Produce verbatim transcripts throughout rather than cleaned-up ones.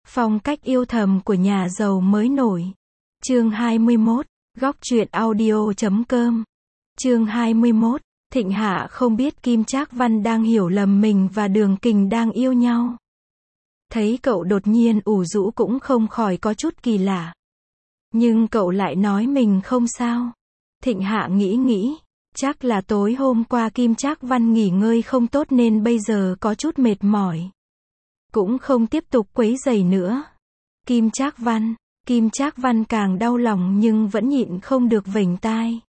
Phong cách yêu thầm của nhà giàu mới nổi. Chương hai mươi mốt, góc truyện audio chấm com. Chương hai mươi mốt, Thịnh Hạ không biết Kim Trác Văn đang hiểu lầm mình và Đường Kình đang yêu nhau. Thấy cậu đột nhiên ủ rũ cũng không khỏi có chút kỳ lạ. Nhưng cậu lại nói mình không sao. Thịnh Hạ nghĩ nghĩ, chắc là tối hôm qua Kim Trác Văn nghỉ ngơi không tốt nên bây giờ có chút mệt mỏi. Cũng không tiếp tục quấy rầy nữa. Kim Trác Văn, Kim Trác Văn càng đau lòng nhưng vẫn nhịn không được vểnh tai.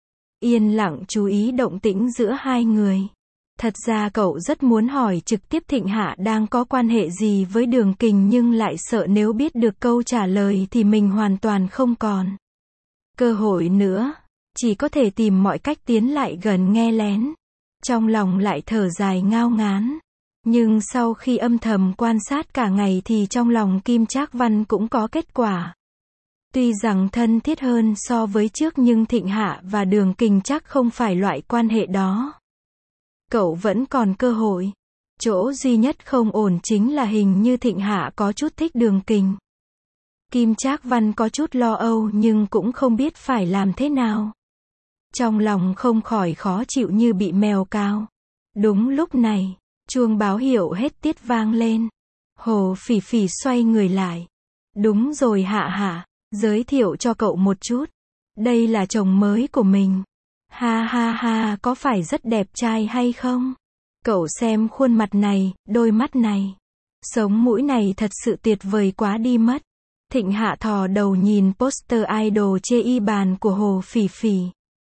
Yên lặng chú ý động tĩnh giữa hai người. Thật ra cậu rất muốn hỏi trực tiếp Thịnh Hạ đang có quan hệ gì với Đường Kình nhưng lại sợ nếu biết được câu trả lời thì mình hoàn toàn không còn cơ hội nữa. Chỉ có thể tìm mọi cách tiến lại gần nghe lén. Trong lòng lại thở dài ngao ngán. Nhưng sau khi âm thầm quan sát cả ngày thì trong lòng Kim Trác Văn cũng có kết quả. Tuy rằng thân thiết hơn so với trước nhưng Thịnh Hạ và Đường Kình chắc không phải loại quan hệ đó. Cậu vẫn còn cơ hội. Chỗ duy nhất không ổn chính là hình như Thịnh Hạ có chút thích Đường Kình. Kim Trác Văn có chút lo âu nhưng cũng không biết phải làm thế nào. Trong lòng không khỏi khó chịu như bị mèo cào. Đúng lúc này, chuông báo hiệu hết tiết vang lên. Hồ Phỉ Phỉ xoay người lại. Đúng rồi Hạ Hạ, giới thiệu cho cậu một chút. Đây là chồng mới của mình. Ha ha ha, có phải rất đẹp trai hay không? Cậu xem khuôn mặt này, đôi mắt này, sống mũi này thật sự tuyệt vời quá đi mất. Thịnh Hạ thò đầu nhìn poster idol chê y bàn của Hồ Phỉ Phỉ.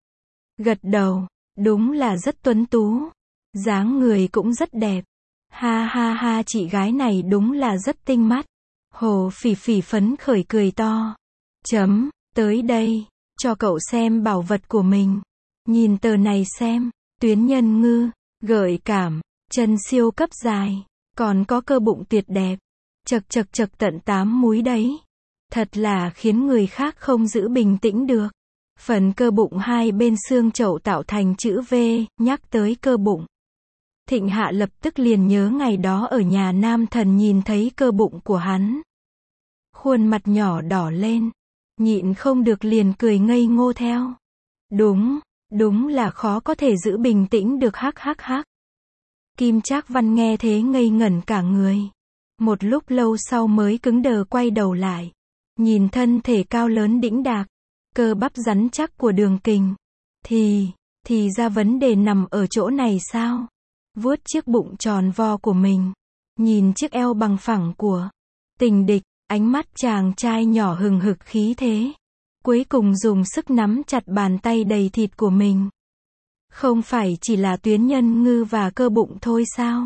Gật đầu, đúng là rất tuấn tú. Dáng người cũng rất đẹp. Ha ha ha, chị gái này đúng là rất tinh mắt. Hồ Phỉ Phỉ phấn khởi cười to. Chấm, tới đây, cho cậu xem bảo vật của mình. Nhìn tờ này xem, tuyến nhân ngư, gợi cảm, chân siêu cấp dài, còn có cơ bụng tuyệt đẹp. Chật chật chật tận tám múi đấy. Thật là khiến người khác không giữ bình tĩnh được. Phần cơ bụng hai bên xương chậu tạo thành chữ V, nhắc tới cơ bụng. Thịnh Hạ lập tức liền nhớ ngày đó ở nhà nam thần nhìn thấy cơ bụng của hắn. Khuôn mặt nhỏ đỏ lên, nhịn không được liền cười ngây ngô theo. Đúng, đúng là khó có thể giữ bình tĩnh được hắc hắc hắc. Kim Trác Văn nghe thế ngây ngẩn cả người. Một lúc lâu sau mới cứng đờ quay đầu lại. Nhìn thân thể cao lớn đĩnh đạc, cơ bắp rắn chắc của Đường Kình. Thì, thì ra vấn đề nằm ở chỗ này sao? Vuốt chiếc bụng tròn vo của mình. Nhìn chiếc eo bằng phẳng của tình địch, ánh mắt chàng trai nhỏ hừng hực khí thế. Cuối cùng dùng sức nắm chặt bàn tay đầy thịt của mình. Không phải chỉ là tuyến nhân ngư và cơ bụng thôi sao?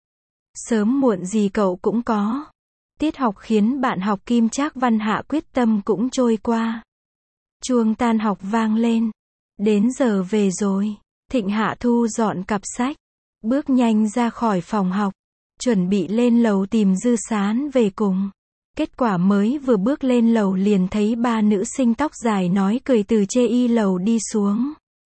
Sớm muộn gì cậu cũng có. Tiết học khiến bạn học Kim Trác Văn hạ quyết tâm cũng trôi qua. Chuông tan học vang lên. Đến giờ về rồi. Thịnh Hạ thu dọn cặp sách. Bước nhanh ra khỏi phòng học. Chuẩn bị lên lầu tìm Dư Sán về cùng. Kết quả mới vừa bước lên lầu liền thấy ba nữ sinh tóc dài nói cười từ chê y lầu đi xuống.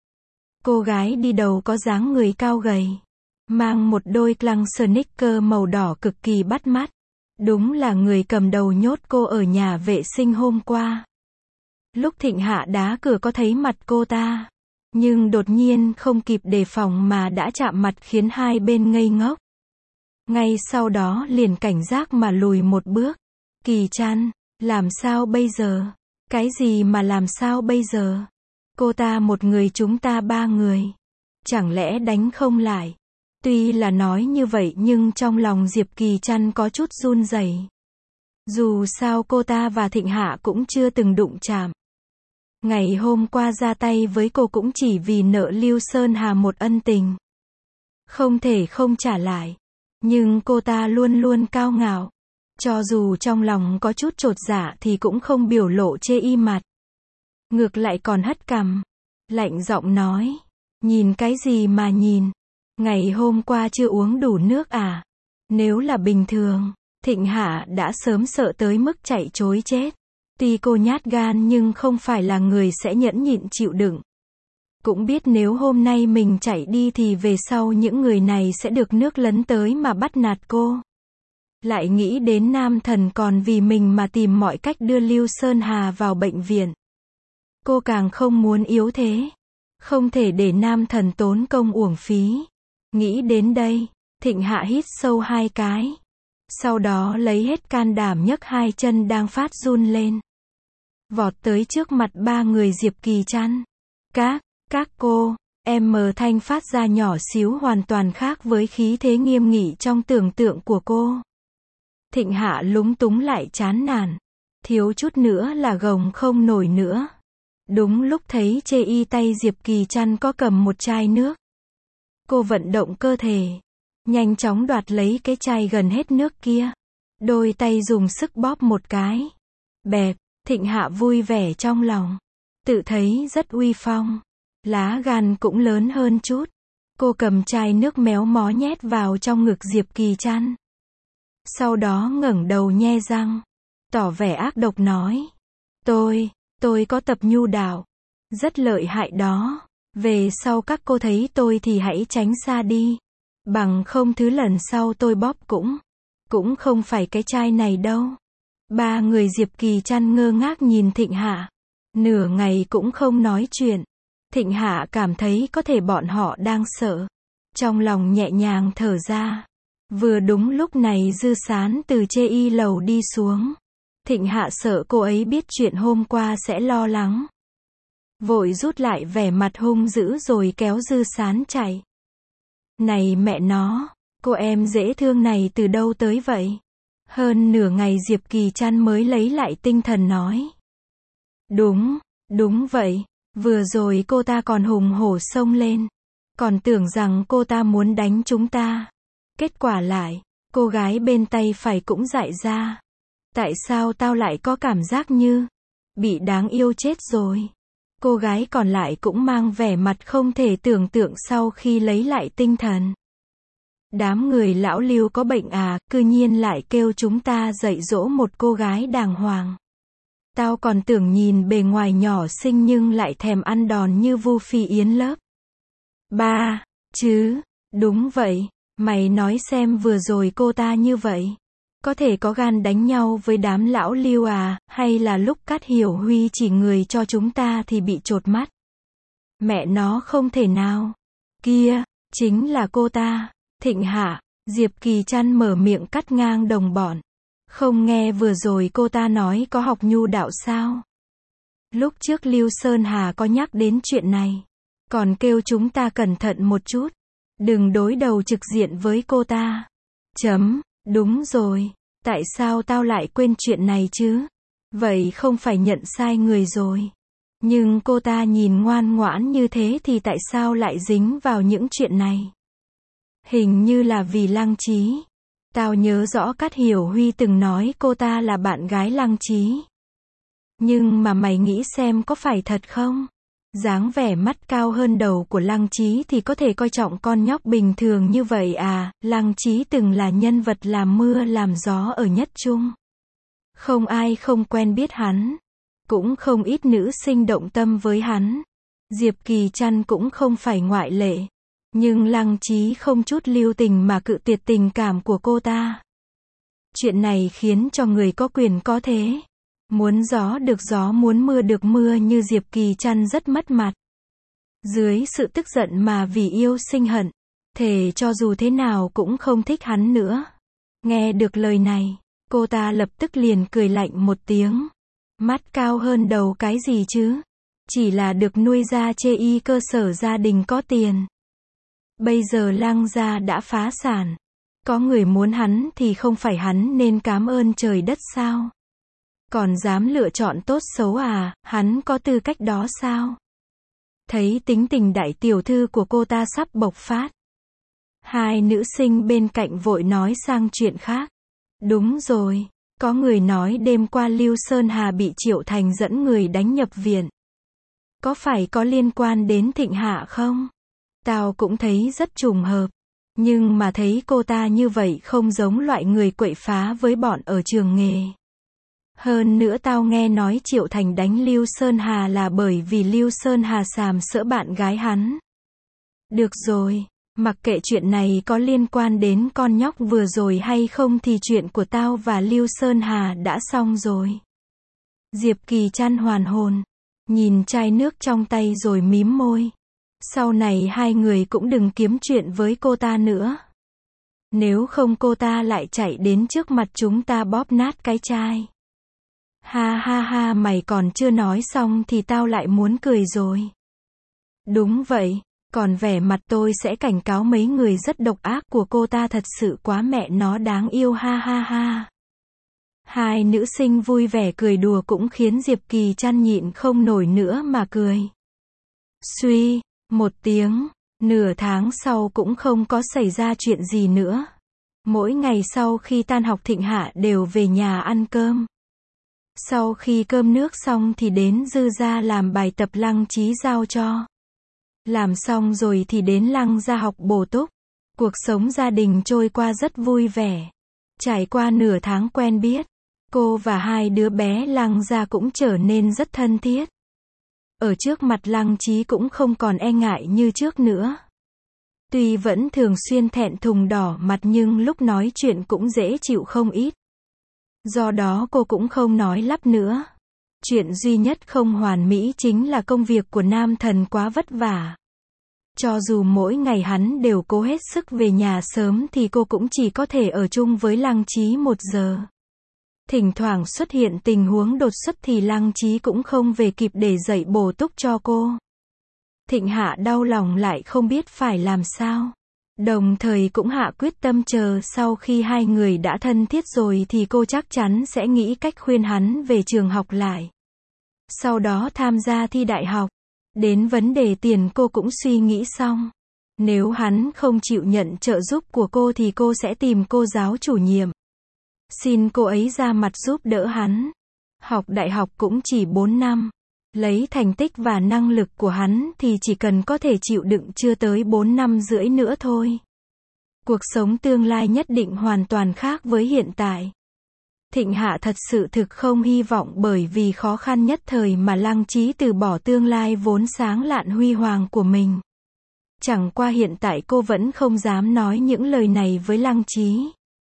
Cô gái đi đầu có dáng người cao gầy. Mang một đôi Clung sneaker màu đỏ cực kỳ bắt mắt. Đúng là người cầm đầu nhốt cô ở nhà vệ sinh hôm qua. Lúc Thịnh Hạ đá cửa có thấy mặt cô ta. Nhưng đột nhiên không kịp đề phòng mà đã chạm mặt khiến hai bên ngây ngốc. Ngay sau đó liền cảnh giác mà lùi một bước. Kỳ Trăn, làm sao bây giờ? Cái gì mà làm sao bây giờ? Cô ta một người chúng ta ba người. Chẳng lẽ đánh không lại? Tuy là nói như vậy nhưng trong lòng Diệp Kỳ Trăn có chút run rẩy. Dù sao cô ta và Thịnh Hạ cũng chưa từng đụng chạm. Ngày hôm qua ra tay với cô cũng chỉ vì nợ Lưu Sơn Hà một ân tình. Không thể không trả lại. Nhưng cô ta luôn luôn cao ngạo. Cho dù trong lòng có chút chột dạ thì cũng không biểu lộ chê y mặt. Ngược lại còn hất cằm. Lạnh giọng nói. Nhìn cái gì mà nhìn? Ngày hôm qua chưa uống đủ nước à? Nếu là bình thường, Thịnh Hạ đã sớm sợ tới mức chạy trối chết. Tuy cô nhát gan nhưng không phải là người sẽ nhẫn nhịn chịu đựng. Cũng biết nếu hôm nay mình chạy đi thì về sau những người này sẽ được nước lấn tới mà bắt nạt cô. Lại nghĩ đến Nam Thần còn vì mình mà tìm mọi cách đưa Lưu Sơn Hà vào bệnh viện. Cô càng không muốn yếu thế. Không thể để Nam Thần tốn công uổng phí. Nghĩ đến đây, Thịnh Hạ hít sâu hai cái. Sau đó lấy hết can đảm nhấc hai chân đang phát run lên. Vọt tới trước mặt ba người Diệp Kỳ Trăn. Các, các cô, em mờ thanh phát ra nhỏ xíu hoàn toàn khác với khí thế nghiêm nghị trong tưởng tượng của cô. Thịnh Hạ lúng túng lại chán nản. Thiếu chút nữa là gồng không nổi nữa. Đúng lúc thấy chê y tay Diệp Kỳ Trăn có cầm một chai nước. Cô vận động cơ thể. Nhanh chóng đoạt lấy cái chai gần hết nước kia. Đôi tay dùng sức bóp một cái. Bẹp, Thịnh Hạ vui vẻ trong lòng. Tự thấy rất uy phong. Lá gan cũng lớn hơn chút. Cô cầm chai nước méo mó nhét vào trong ngực Diệp Kỳ Trăn. Sau đó ngẩng đầu nhe răng. Tỏ vẻ ác độc nói. Tôi, tôi có tập nhu đạo. Rất lợi hại đó. Về sau các cô thấy tôi thì hãy tránh xa đi. Bằng không thứ lần sau tôi bóp cũng, cũng không phải cái chai này đâu. Ba người Diệp Kỳ Trăn ngơ ngác nhìn Thịnh Hạ. Nửa ngày cũng không nói chuyện. Thịnh Hạ cảm thấy có thể bọn họ đang sợ. Trong lòng nhẹ nhàng thở ra. Vừa đúng lúc này Dư Sán từ chê y lầu đi xuống. Thịnh Hạ sợ cô ấy biết chuyện hôm qua sẽ lo lắng. Vội rút lại vẻ mặt hung dữ rồi kéo Dư Sán chạy. Này mẹ nó, cô em dễ thương này từ đâu tới vậy? Hơn nửa ngày Diệp Kỳ Trăn mới lấy lại tinh thần nói. Đúng, đúng vậy, vừa rồi cô ta còn hùng hổ xông lên. Còn tưởng rằng cô ta muốn đánh chúng ta. Kết quả lại, cô gái bên tay phải cũng dại ra. Tại sao tao lại có cảm giác như bị đáng yêu chết rồi? Cô gái còn lại cũng mang vẻ mặt không thể tưởng tượng sau khi lấy lại tinh thần. Đám người lão Lưu có bệnh à, cư nhiên lại kêu chúng ta dạy dỗ một cô gái đàng hoàng. Tao còn tưởng nhìn bề ngoài nhỏ xinh nhưng lại thèm ăn đòn như Vu Phi Yến lớp. Ba, chứ, đúng vậy, mày nói xem vừa rồi cô ta như vậy. Có thể có gan đánh nhau với đám lão Lưu à, hay là lúc Cát Hiểu Huy chỉ người cho chúng ta thì bị chột mắt. Mẹ nó không thể nào. Kia, chính là cô ta. Thịnh Hạ, Diệp Kỳ Trăn mở miệng cắt ngang đồng bọn. Không nghe vừa rồi cô ta nói có học nhu đạo sao? Lúc trước Lưu Sơn Hà có nhắc đến chuyện này. Còn kêu chúng ta cẩn thận một chút. Đừng đối đầu trực diện với cô ta. Chấm, đúng rồi. Tại sao tao lại quên chuyện này chứ? Vậy không phải nhận sai người rồi. Nhưng cô ta nhìn ngoan ngoãn như thế thì tại sao lại dính vào những chuyện này? Hình như là vì Lăng Chí. Tao nhớ rõ Cát Hiểu Huy từng nói cô ta là bạn gái Lăng Chí. Nhưng mà mày nghĩ xem có phải thật không? Dáng vẻ mắt cao hơn đầu của Lăng Chí thì có thể coi trọng con nhóc bình thường như vậy à? Lăng Chí từng là nhân vật làm mưa làm gió ở Nhất Trung. Không ai không quen biết hắn. Cũng không ít nữ sinh động tâm với hắn. Diệp Kỳ Trăn cũng không phải ngoại lệ. Nhưng Lăng Chí không chút lưu tình mà cự tuyệt tình cảm của cô ta. Chuyện này khiến cho người có quyền có thế. Muốn gió được gió muốn mưa được mưa như Diệp Kỳ Trăn rất mất mặt. Dưới sự tức giận mà vì yêu sinh hận. Thề cho dù thế nào cũng không thích hắn nữa. Nghe được lời này, cô ta lập tức liền cười lạnh một tiếng. Mắt cao hơn đầu cái gì chứ? Chỉ là được nuôi ra chê y cơ sở gia đình có tiền. Bây giờ Lăng gia đã phá sản. Có người muốn hắn thì không phải hắn nên cám ơn trời đất sao? Còn dám lựa chọn tốt xấu à, hắn có tư cách đó sao? Thấy tính tình đại tiểu thư của cô ta sắp bộc phát. Hai nữ sinh bên cạnh vội nói sang chuyện khác. Đúng rồi, có người nói đêm qua Lưu Sơn Hà bị Triệu Thành dẫn người đánh nhập viện. Có phải có liên quan đến Thịnh Hạ không? Tao cũng thấy rất trùng hợp. Nhưng mà thấy cô ta như vậy không giống loại người quậy phá với bọn ở trường nghề. Hơn nữa tao nghe nói Triệu Thành đánh Lưu Sơn Hà là bởi vì Lưu Sơn Hà sàm sỡ bạn gái hắn. Được rồi, Mặc kệ chuyện này có liên quan đến con nhóc vừa rồi hay không thì chuyện của tao và Lưu Sơn Hà đã xong rồi. Diệp Kỳ Trăn hoàn hồn, nhìn chai nước trong tay rồi mím môi. Sau này hai người cũng đừng kiếm chuyện với cô ta nữa. Nếu không cô ta lại chạy đến trước mặt chúng ta bóp nát cái chai. Ha ha ha, mày còn chưa nói xong thì tao lại muốn cười rồi. Đúng vậy, còn vẻ mặt tôi sẽ cảnh cáo mấy người rất độc ác của cô ta thật sự quá mẹ nó đáng yêu, ha ha ha. Hai nữ sinh vui vẻ cười đùa cũng khiến Diệp Kỳ Trăn nhịn không nổi nữa mà cười. Suy, một tiếng, nửa tháng sau cũng không có xảy ra chuyện gì nữa. Mỗi ngày sau khi tan học Thịnh Hạ đều về nhà ăn cơm. Sau khi cơm nước xong thì đến Dư gia làm bài tập Lăng Chí giao cho. Làm xong rồi thì đến Lăng gia học bổ túc. Cuộc sống gia đình trôi qua rất vui vẻ. Trải qua nửa tháng quen biết, cô và hai đứa bé Lăng gia cũng trở nên rất thân thiết. Ở trước mặt Lăng Chí cũng không còn e ngại như trước nữa. Tuy vẫn thường xuyên thẹn thùng đỏ mặt nhưng lúc nói chuyện cũng dễ chịu không ít. Do đó cô cũng không nói lắp nữa. Chuyện duy nhất không hoàn mỹ chính là công việc của nam thần quá vất vả. Cho dù mỗi ngày hắn đều cố hết sức về nhà sớm thì cô cũng chỉ có thể ở chung với Lăng Chí một giờ. Thỉnh thoảng xuất hiện tình huống đột xuất thì Lăng Chí cũng không về kịp để dạy bổ túc cho cô. Thịnh Hạ đau lòng lại không biết phải làm sao. Đồng thời cũng hạ quyết tâm chờ sau khi hai người đã thân thiết rồi thì cô chắc chắn sẽ nghĩ cách khuyên hắn về trường học lại. Sau đó tham gia thi đại học. Đến vấn đề tiền cô cũng suy nghĩ xong. Nếu hắn không chịu nhận trợ giúp của cô thì cô sẽ tìm cô giáo chủ nhiệm. Xin cô ấy ra mặt giúp đỡ hắn. Học đại học cũng chỉ bốn năm. Lấy thành tích và năng lực của hắn thì chỉ cần có thể chịu đựng chưa tới bốn năm rưỡi nữa thôi. Cuộc sống tương lai nhất định hoàn toàn khác với hiện tại. Thịnh Hạ thật sự thực không hy vọng bởi vì khó khăn nhất thời mà Lăng Chí từ bỏ tương lai vốn sáng lạn huy hoàng của mình. Chẳng qua hiện tại cô vẫn không dám nói những lời này với Lăng Chí.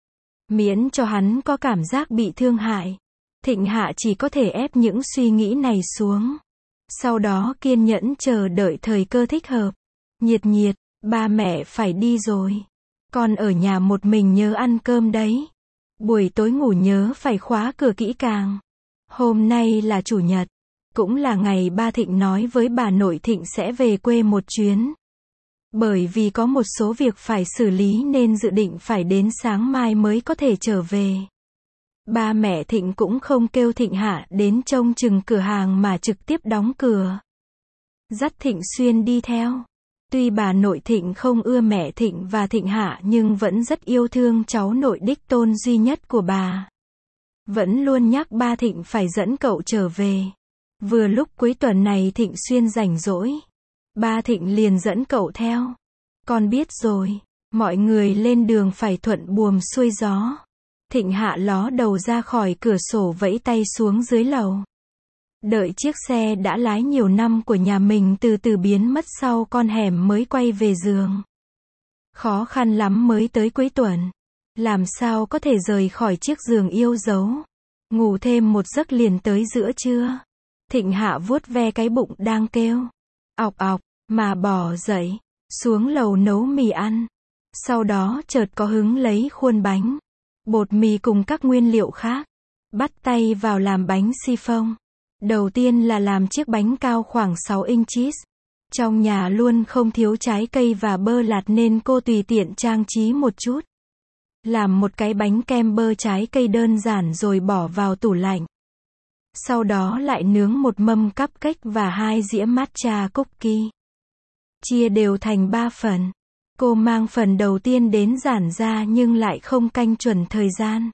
Miễn cho hắn có cảm giác bị thương hại. Thịnh Hạ chỉ có thể ép những suy nghĩ này xuống. Sau đó kiên nhẫn chờ đợi thời cơ thích hợp. Nhiệt nhiệt, ba mẹ phải đi rồi. Con ở nhà một mình nhớ ăn cơm đấy. Buổi tối ngủ nhớ phải khóa cửa kỹ càng. Hôm nay là chủ nhật. Cũng là ngày ba Thịnh nói với bà nội Thịnh sẽ về quê một chuyến. Bởi vì có một số việc phải xử lý nên dự định phải đến sáng mai mới có thể trở về. Ba mẹ Thịnh cũng không kêu Thịnh Hạ đến trông chừng cửa hàng mà trực tiếp đóng cửa. Dắt Thịnh Xuyên đi theo. Tuy bà nội Thịnh không ưa mẹ Thịnh và Thịnh Hạ nhưng vẫn rất yêu thương cháu nội đích tôn duy nhất của bà. Vẫn luôn nhắc ba Thịnh phải dẫn cậu trở về. Vừa lúc cuối tuần này Thịnh Xuyên rảnh rỗi. Ba Thịnh liền dẫn cậu theo. Con biết rồi, mọi người lên đường phải thuận buồm xuôi gió. Thịnh Hạ ló đầu ra khỏi cửa sổ vẫy tay xuống dưới lầu. Đợi chiếc xe đã lái nhiều năm của nhà mình từ từ biến mất sau con hẻm mới quay về giường. Khó khăn lắm mới tới cuối tuần. Làm sao có thể rời khỏi chiếc giường yêu dấu. Ngủ thêm một giấc liền tới giữa trưa. Thịnh Hạ vuốt ve cái bụng đang kêu ọc ọc, mà bỏ dậy, xuống lầu nấu mì ăn. Sau đó chợt có hứng lấy khuôn bánh, bột mì cùng các nguyên liệu khác. Bắt tay vào làm bánh siphon. Đầu tiên là làm chiếc bánh cao khoảng sáu inches. Trong nhà luôn không thiếu trái cây và bơ lạt nên cô tùy tiện trang trí một chút. Làm một cái bánh kem bơ trái cây đơn giản rồi bỏ vào tủ lạnh. Sau đó lại nướng một mâm cupcake và hai dĩa matcha cookie. Chia đều thành ba phần. Cô mang phần đầu tiên đến Giản ra nhưng lại không canh chuẩn thời gian.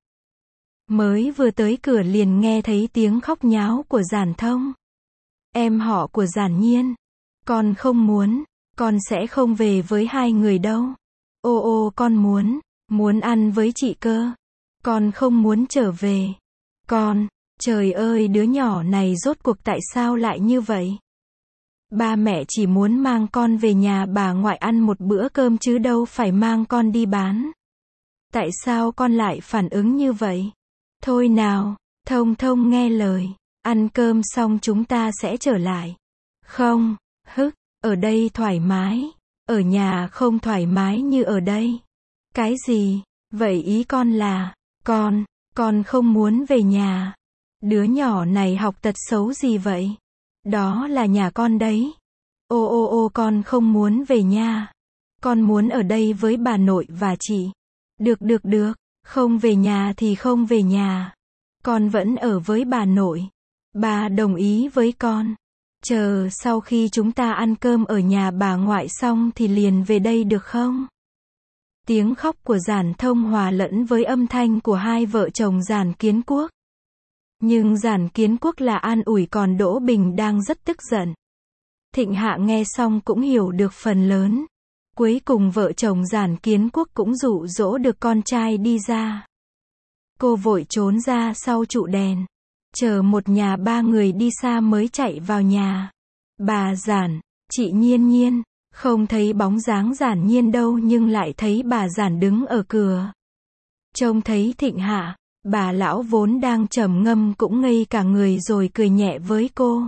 Mới vừa tới cửa liền nghe thấy tiếng khóc nháo của Giản Thông. Em họ của Giản Nhiên. Con không muốn, con sẽ không về với hai người đâu. Ô ô con muốn, muốn ăn với chị cơ. Con không muốn trở về. Con, trời ơi đứa nhỏ này rốt cuộc tại sao lại như vậy? Ba mẹ chỉ muốn mang con về nhà bà ngoại ăn một bữa cơm chứ đâu phải mang con đi bán. Tại sao con lại phản ứng như vậy? Thôi nào, Thông Thông nghe lời. Ăn cơm xong chúng ta sẽ trở lại. Không, hức, ở đây thoải mái. Ở nhà không thoải mái như ở đây. Cái gì? Vậy ý con là, con, con không muốn về nhà. Đứa nhỏ này học tật xấu gì vậy? Đó là nhà con đấy. Ô ô ô con không muốn về nhà. Con muốn ở đây với bà nội và chị. Được được được, không về nhà thì không về nhà. Con vẫn ở với bà nội. Bà đồng ý với con. Chờ sau khi chúng ta ăn cơm ở nhà bà ngoại xong thì liền về đây được không? Tiếng khóc của Giản Thông hòa lẫn với âm thanh của hai vợ chồng Giản Kiến Quốc. Nhưng Giản Kiến Quốc là an ủi còn Đỗ Bình đang rất tức giận. Thịnh Hạ nghe xong cũng hiểu được phần lớn. Cuối cùng vợ chồng Giản Kiến Quốc cũng dụ dỗ được con trai đi ra. Cô vội trốn ra sau trụ đèn. Chờ một nhà ba người đi xa mới chạy vào nhà. Bà Giản, chị Nhiên Nhiên, không thấy bóng dáng Giản Nhiên đâu nhưng lại thấy bà Giản đứng ở cửa. Trông thấy Thịnh Hạ, bà lão vốn đang trầm ngâm cũng ngây cả người rồi cười nhẹ với cô.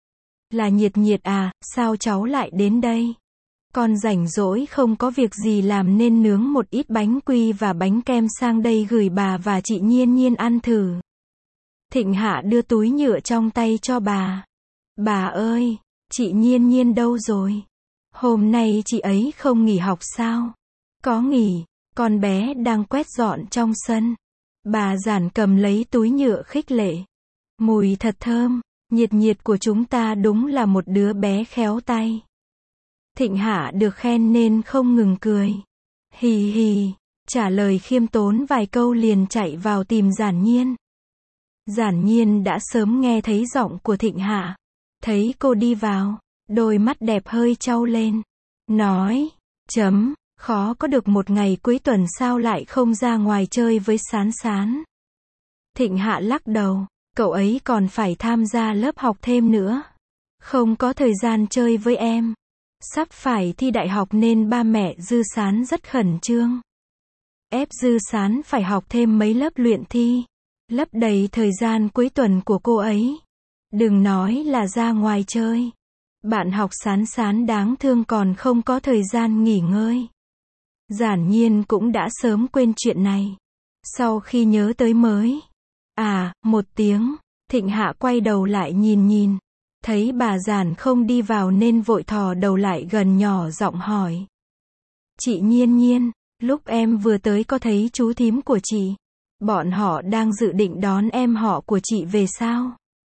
Là Nhiệt Nhiệt à, sao cháu lại đến đây? Con rảnh rỗi không có việc gì làm nên nướng một ít bánh quy và bánh kem sang đây gửi bà và chị Nhiên Nhiên ăn thử. Thịnh Hạ đưa túi nhựa trong tay cho bà. Bà ơi, chị Nhiên Nhiên đâu rồi? Hôm nay chị ấy không nghỉ học sao? Có nghỉ, con bé đang quét dọn trong sân. Bà Giản cầm lấy túi nhựa khích lệ. Mùi thật thơm, Nhiệt Nhiệt của chúng ta đúng là một đứa bé khéo tay. Thịnh Hạ được khen nên không ngừng cười. Hì hì, trả lời khiêm tốn vài câu liền chạy vào tìm Giản Nhiên. Giản Nhiên đã sớm nghe thấy giọng của Thịnh Hạ. Thấy cô đi vào, đôi mắt đẹp hơi trao lên. Nói, chấm, khó có được một ngày cuối tuần sao lại không ra ngoài chơi với Sán Sán. Thịnh Hạ lắc đầu, cậu ấy còn phải tham gia lớp học thêm nữa. Không có thời gian chơi với em. Sắp phải thi đại học nên ba mẹ Dư Sán rất khẩn trương. Ép Dư Sán phải học thêm mấy lớp luyện thi. Lấp đầy thời gian cuối tuần của cô ấy. Đừng nói là ra ngoài chơi. Bạn học Sán Sán đáng thương còn không có thời gian nghỉ ngơi. Giản Nhiên cũng đã sớm quên chuyện này. Sau khi nhớ tới mới. À, một tiếng, Thịnh Hạ quay đầu lại nhìn nhìn. Thấy bà Giản không đi vào nên vội thò đầu lại gần nhỏ giọng hỏi. Chị Nhiên Nhiên, lúc em vừa tới có thấy chú thím của chị? Bọn họ đang dự định đón em họ của chị về sao?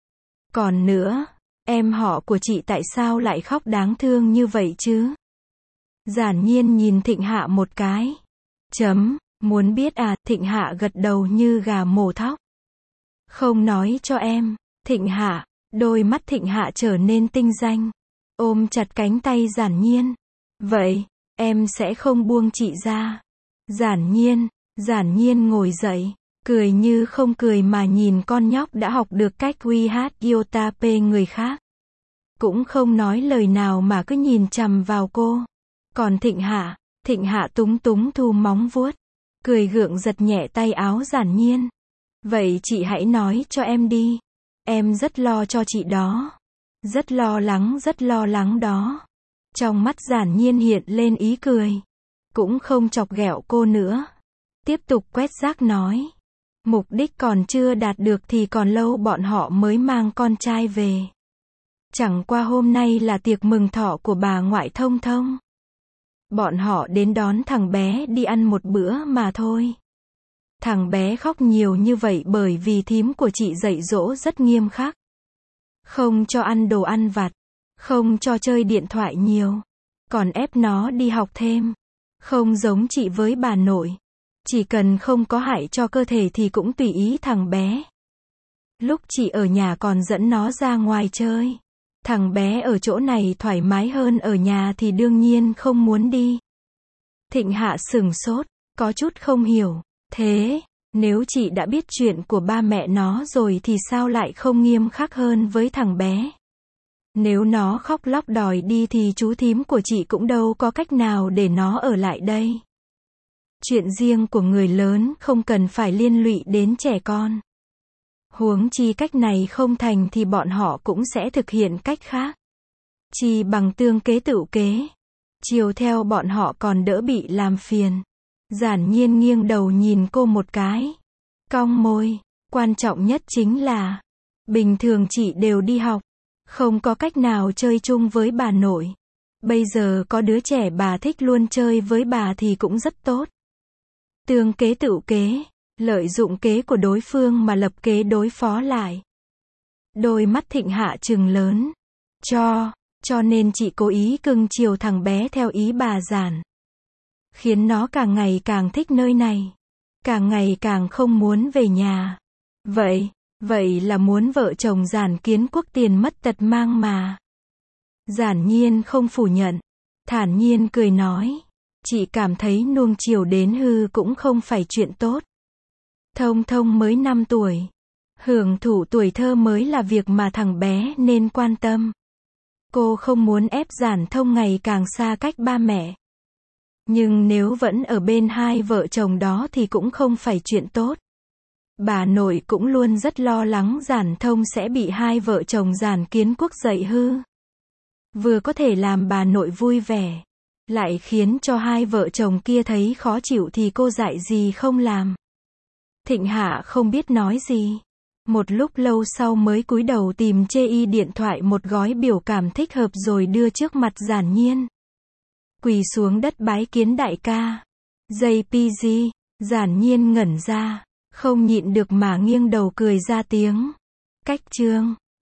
Còn nữa, em họ của chị tại sao lại khóc đáng thương như vậy chứ? Giản Nhiên nhìn Thịnh Hạ một cái. Chấm, muốn biết à, Thịnh Hạ gật đầu như gà mổ thóc. Không nói cho em, Thịnh Hạ, đôi mắt Thịnh Hạ trở nên tinh danh. Ôm chặt cánh tay Giản Nhiên. Vậy, em sẽ không buông chị ra. Giản Nhiên, Giản Nhiên ngồi dậy, cười như không cười mà nhìn con nhóc đã học được cách quy hát Yotape người khác. Cũng không nói lời nào mà cứ nhìn chằm vào cô. Còn Thịnh Hạ, Thịnh Hạ túng túng thu móng vuốt, cười gượng giật nhẹ tay áo Giản Nhiên. Vậy chị hãy nói cho em đi. Em rất lo cho chị đó. Rất lo lắng, rất lo lắng đó. Trong mắt Giản Nhiên hiện lên ý cười. Cũng không chọc ghẹo cô nữa. Tiếp tục quét rác nói. Mục đích còn chưa đạt được thì còn lâu bọn họ mới mang con trai về. Chẳng qua hôm nay là tiệc mừng thọ của bà ngoại Thông Thông. Bọn họ đến đón thằng bé đi ăn một bữa mà thôi. Thằng bé khóc nhiều như vậy bởi vì thím của chị dạy dỗ rất nghiêm khắc. Không cho ăn đồ ăn vặt. Không cho chơi điện thoại nhiều. Còn ép nó đi học thêm. Không giống chị với bà nội. Chỉ cần không có hại cho cơ thể thì cũng tùy ý thằng bé. Lúc chị ở nhà còn dẫn nó ra ngoài chơi. Thằng bé ở chỗ này thoải mái hơn ở nhà thì đương nhiên không muốn đi. Thịnh Hạ sửng sốt, có chút không hiểu. Thế, nếu chị đã biết chuyện của ba mẹ nó rồi thì sao lại không nghiêm khắc hơn với thằng bé? Nếu nó khóc lóc đòi đi thì chú thím của chị cũng đâu có cách nào để nó ở lại đây. Chuyện riêng của người lớn không cần phải liên lụy đến trẻ con. Huống chi cách này không thành thì bọn họ cũng sẽ thực hiện cách khác. Chi bằng tương kế tựu kế. Chiều theo bọn họ còn đỡ bị làm phiền. Giản Nhiên nghiêng đầu nhìn cô một cái. Cong môi, quan trọng nhất chính là, bình thường chị đều đi học, không có cách nào chơi chung với bà nội. Bây giờ có đứa trẻ bà thích luôn chơi với bà thì cũng rất tốt. Tương kế tựu kế, lợi dụng kế của đối phương mà lập kế đối phó lại. Đôi mắt Thịnh Hạ trừng lớn. Cho, cho nên chị cố ý cưng chiều thằng bé theo ý bà Giản. Khiến nó càng ngày càng thích nơi này. Càng ngày càng không muốn về nhà. Vậy, vậy là muốn vợ chồng Giản Kiến Quốc tiền mất tật mang mà. Giản Nhiên không phủ nhận. Thản nhiên cười nói. Chị cảm thấy nuông chiều đến hư cũng không phải chuyện tốt. Thông Thông mới năm tuổi. Hưởng thụ tuổi thơ mới là việc mà thằng bé nên quan tâm. Cô không muốn ép Giản Thông ngày càng xa cách ba mẹ. Nhưng nếu vẫn ở bên hai vợ chồng đó thì cũng không phải chuyện tốt. Bà nội cũng luôn rất lo lắng Giản Thông sẽ bị hai vợ chồng Giản Kiến Quốc dạy hư. Vừa có thể làm bà nội vui vẻ, lại khiến cho hai vợ chồng kia thấy khó chịu thì cô dạy gì không làm. Thịnh Hạ không biết nói gì. Một lúc lâu sau mới cúi đầu tìm chê y điện thoại một gói biểu cảm thích hợp rồi đưa trước mặt Giản Nhiên. Quỳ xuống đất bái kiến đại ca. gi pê giê, Giản Nhiên ngẩn ra, không nhịn được mà nghiêng đầu cười ra tiếng. Cách chương